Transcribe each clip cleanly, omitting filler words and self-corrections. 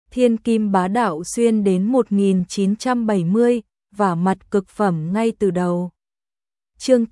thiên kim bá đạo xuyên đến 1970, và mặt cực phẩm ngay từ đầu. Chương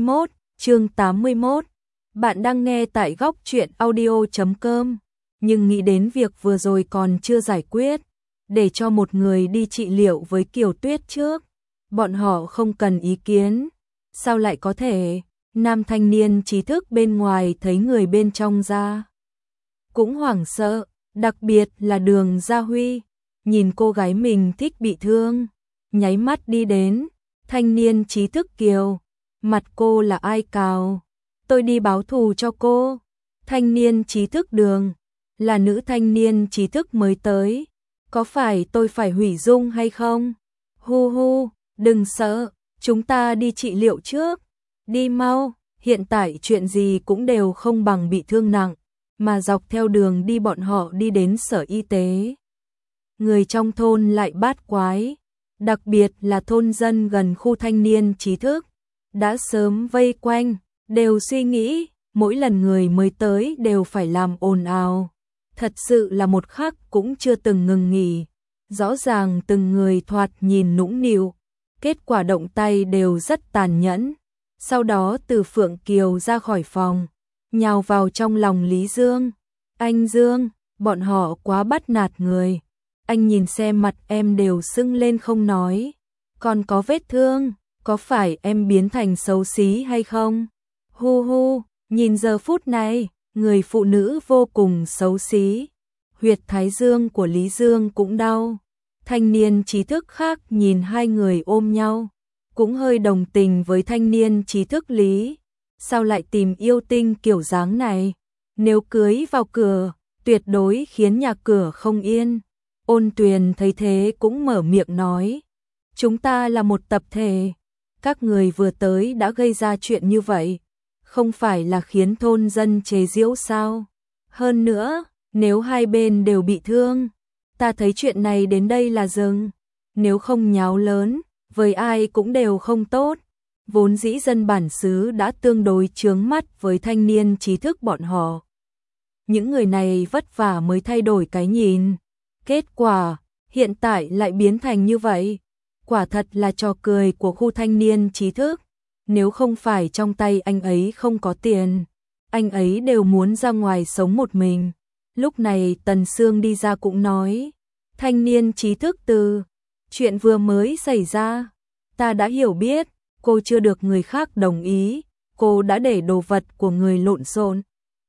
81. Bạn đang nghe tại góc truyện audio.com. Nhưng nghĩ đến việc vừa rồi còn chưa giải quyết, để cho một người đi trị liệu với Kiều Tuyết trước. Bọn họ không cần ý kiến. Sao lại có thể? Nam thanh niên trí thức bên ngoài thấy người bên trong ra cũng hoảng sợ, đặc biệt là Đường Gia Huy, nhìn cô gái mình thích bị thương, nháy mắt đi đến. Thanh niên trí thức Kiều, mặt cô là ai cào? Tôi đi báo thù cho cô. Thanh niên trí thức Đường, là nữ thanh niên trí thức mới tới, có phải tôi phải hủy dung hay không? Hu hu, đừng sợ, chúng ta đi trị liệu trước. Đi mau, hiện tại chuyện gì cũng đều không bằng bị thương nặng, mà dọc theo đường đi bọn họ đi đến sở y tế. Người trong thôn lại bát quái, đặc biệt là thôn dân gần khu thanh niên trí thức, đã sớm vây quanh, đều suy nghĩ, mỗi lần người mới tới đều phải làm ồn ào. Thật sự là một khắc cũng chưa từng ngừng nghỉ. Rõ ràng từng người thoạt nhìn nũng nịu, kết quả động tay đều rất tàn nhẫn. Sau đó Từ Phượng Kiều ra khỏi phòng, nhào vào trong lòng Lý Dương. Anh Dương, bọn họ quá bắt nạt người. Anh nhìn xem mặt em đều sưng lên không nói. Còn có vết thương, có phải em biến thành xấu xí hay không? Hu hu, nhìn giờ phút này, người phụ nữ vô cùng xấu xí. Huyệt thái dương của Lý Dương cũng đau. Thanh niên trí thức khác nhìn hai người ôm nhau, cũng hơi đồng tình với thanh niên trí thức Lý. Sao lại tìm yêu tinh kiểu dáng này? Nếu cưới vào cửa, tuyệt đối khiến nhà cửa không yên. Ôn Tuyền thấy thế cũng mở miệng nói. Chúng ta là một tập thể. Các người vừa tới đã gây ra chuyện như vậy, không phải là khiến thôn dân chế giễu sao? Hơn nữa, nếu hai bên đều bị thương, ta thấy chuyện này đến đây là dừng. Nếu không nháo lớn, với ai cũng đều không tốt. Vốn dĩ dân bản xứ đã tương đối chướng mắt với thanh niên trí thức bọn họ. Những người này vất vả mới thay đổi cái nhìn. Kết quả, hiện tại lại biến thành như vậy. Quả thật là trò cười của khu thanh niên trí thức. Nếu không phải trong tay anh ấy không có tiền, anh ấy đều muốn ra ngoài sống một mình. Lúc này Tần Sương đi ra cũng nói. Thanh niên trí thức Từ, chuyện vừa mới xảy ra, ta đã hiểu biết. Cô chưa được người khác đồng ý, cô đã để đồ vật của người lộn xộn.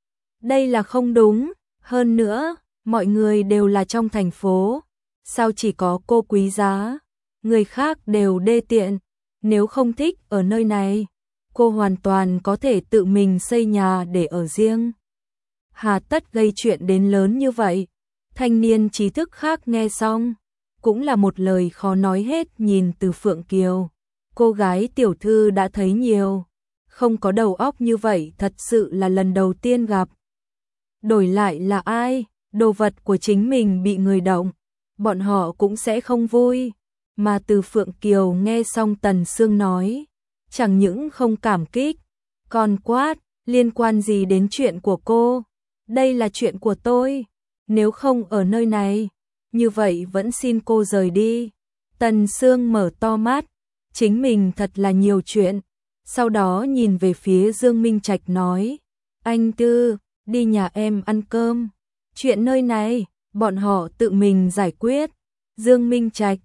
Đây là không đúng, hơn nữa, mọi người đều là trong thành phố, sao chỉ có cô quý giá, người khác đều đê tiện. Nếu không thích ở nơi này, cô hoàn toàn có thể tự mình xây nhà để ở riêng. Hà tất gây chuyện đến lớn như vậy? Thanh niên trí thức khác nghe xong, cũng là một lời khó nói hết. Nhìn Từ Phượng Kiều, cô gái tiểu thư đã thấy nhiều, không có đầu óc như vậy thật sự là lần đầu tiên gặp. Đổi lại là ai, đồ vật của chính mình bị người động, bọn họ cũng sẽ không vui. Mà Từ Phượng Kiều nghe xong Tần Sương nói, chẳng những không cảm kích, còn quát, liên quan gì đến chuyện của cô? Đây là chuyện của tôi, nếu không ở nơi này, như vậy vẫn xin cô rời đi. Tần Sương mở to mắt, chính mình thật là nhiều chuyện. Sau đó nhìn về phía Dương Minh Trạch nói, anh Tư, đi nhà em ăn cơm. Chuyện nơi này, bọn họ tự mình giải quyết. Dương Minh Trạch,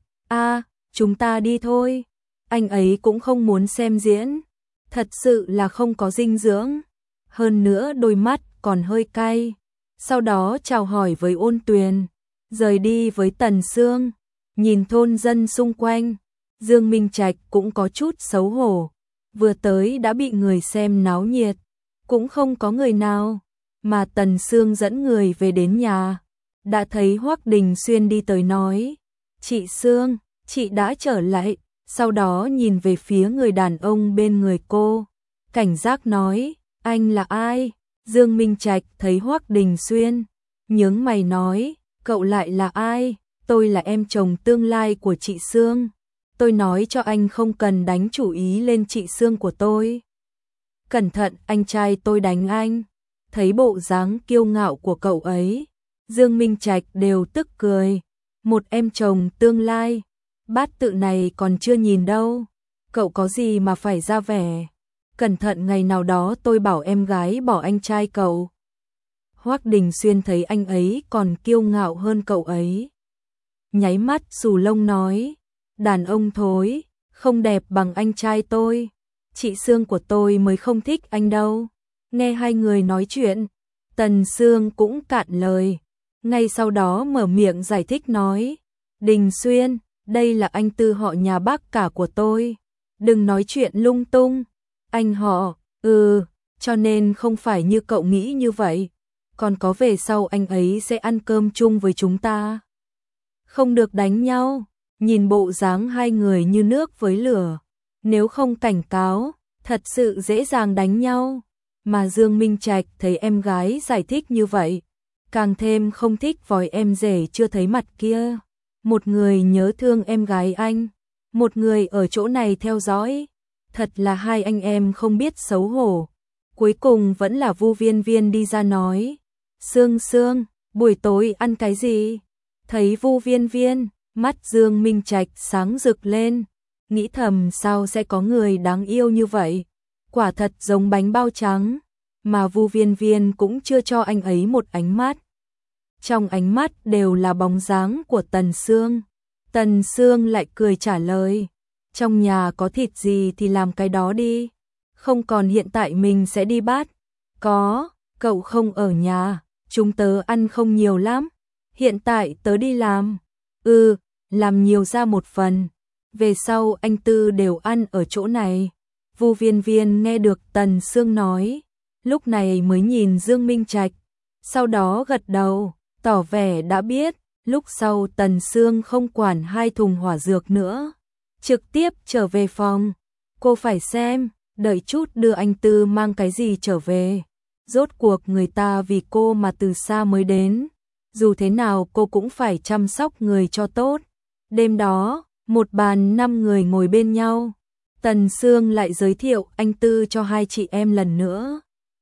chúng ta đi thôi. Anh ấy cũng không muốn xem diễn, thật sự là không có dinh dưỡng. Hơn nữa đôi mắt còn hơi cay. Sau đó chào hỏi với Ôn Tuyền, rời đi với Tần Sương. Nhìn thôn dân xung quanh, Dương Minh Trạch cũng có chút xấu hổ. Vừa tới đã bị người xem náo nhiệt, cũng không có người nào. Mà Tần Sương dẫn người về đến nhà, đã thấy Hoắc Đình Xuyên đi tới nói, chị Sương, chị đã trở lại. Sau đó nhìn về phía người đàn ông bên người cô, cảnh giác nói, anh là ai? Dương Minh Trạch thấy Hoắc Đình Xuyên, nhướng mày nói, cậu lại là ai? Tôi là em chồng tương lai của chị Sương. Tôi nói cho anh không cần đánh chủ ý lên chị Sương của tôi. Cẩn thận anh trai tôi đánh anh. Thấy bộ dáng kiêu ngạo của cậu ấy, Dương Minh Trạch đều tức cười. Một em chồng tương lai, bát tự này còn chưa nhìn đâu. Cậu có gì mà phải ra vẻ. Cẩn thận ngày nào đó tôi bảo em gái bỏ anh trai cậu. Hoắc Đình Xuyên thấy anh ấy còn kiêu ngạo hơn cậu ấy. Nháy mắt xù lông nói, đàn ông thối, không đẹp bằng anh trai tôi. Chị Sương của tôi mới không thích anh đâu. Nghe hai người nói chuyện, Tần Sương cũng cạn lời. Ngay sau đó mở miệng giải thích nói, Đình Xuyên, đây là anh Tư họ nhà bác cả của tôi. Đừng nói chuyện lung tung. Anh họ, cho nên không phải như cậu nghĩ như vậy. Còn có về sau anh ấy sẽ ăn cơm chung với chúng ta. Không được đánh nhau. Nhìn bộ dáng hai người như nước với lửa. Nếu không cảnh cáo, thật sự dễ dàng đánh nhau. Mà Dương Minh Trạch thấy em gái giải thích như vậy, càng thêm không thích vòi em rể chưa thấy mặt kia. Một người nhớ thương em gái anh, một người ở chỗ này theo dõi. Thật là hai anh em không biết xấu hổ. Cuối cùng vẫn là Vu Viên Viên đi ra nói, Sương Sương, buổi tối ăn cái gì? Thấy Vu Viên Viên, mắt Dương Minh Trạch sáng rực lên, nghĩ thầm sao sẽ có người đáng yêu như vậy, quả thật giống bánh bao trắng, mà Vu Viên Viên cũng chưa cho anh ấy một ánh mắt. Trong ánh mắt đều là bóng dáng của Tần Sương. Tần Sương lại cười trả lời, trong nhà có thịt gì thì làm cái đó đi, không còn hiện tại mình sẽ đi bắt. Có, cậu không ở nhà, chúng tớ ăn không nhiều lắm, hiện tại tớ đi làm. Làm nhiều ra một phần, về sau anh Tư đều ăn ở chỗ này. Vu Viên Viên nghe được Tần Sương nói, lúc này mới nhìn Dương Minh Trạch, sau đó gật đầu, tỏ vẻ đã biết. Lúc sau Tần Sương không quản hai thùng hỏa dược nữa, trực tiếp trở về phòng. Cô phải xem, đợi chút đưa anh Tư mang cái gì trở về. Rốt cuộc người ta vì cô mà từ xa mới đến, dù thế nào cô cũng phải chăm sóc người cho tốt. Đêm đó, một bàn 5 người ngồi bên nhau. Tần Sương lại giới thiệu anh Tư cho hai chị em lần nữa.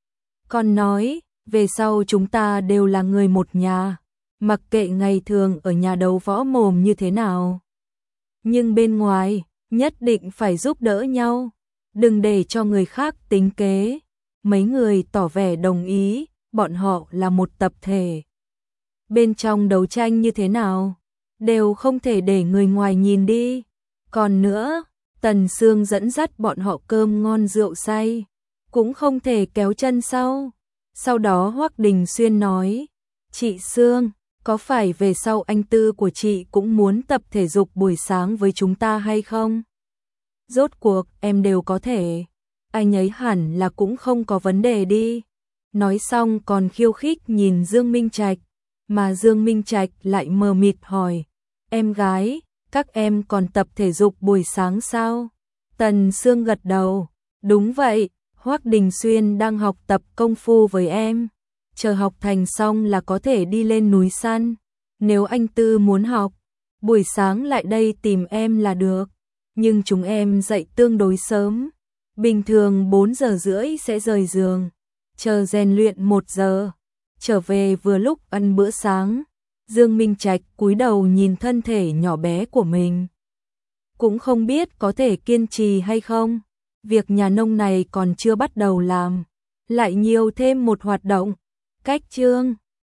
Còn nói, về sau chúng ta đều là người một nhà, mặc kệ ngày thường ở nhà đấu võ mồm như thế nào, nhưng bên ngoài nhất định phải giúp đỡ nhau, đừng để cho người khác tính kế. Mấy người tỏ vẻ đồng ý, bọn họ là một tập thể. Bên trong đấu tranh như thế nào, đều không thể để người ngoài nhìn đi. Còn nữa, Tần Sương dẫn dắt bọn họ cơm ngon rượu say, cũng không thể kéo chân sau. Sau đó Hoắc Đình Xuyên nói, chị Sương, có phải về sau anh Tư của chị cũng muốn tập thể dục buổi sáng với chúng ta hay không? Rốt cuộc em đều có thể, anh ấy hẳn là cũng không có vấn đề đi. Nói xong còn khiêu khích nhìn Dương Minh Trạch, mà Dương Minh Trạch lại mờ mịt hỏi, em gái, các em còn tập thể dục buổi sáng sao? Tần Sương gật đầu, đúng vậy, Hoắc Đình Xuyên đang học tập công phu với em, chờ học thành xong là có thể đi lên núi săn. Nếu anh Tư muốn học, buổi sáng lại đây tìm em là được, nhưng chúng em dậy tương đối sớm, bình thường 4 giờ rưỡi sẽ rời giường, chờ rèn luyện 1 giờ, trở về vừa lúc ăn bữa sáng. Dương Minh Trạch cúi đầu nhìn thân thể nhỏ bé của mình, cũng không biết có thể kiên trì hay không. Việc nhà nông này còn chưa bắt đầu làm, lại nhiều thêm một hoạt động. Cách chương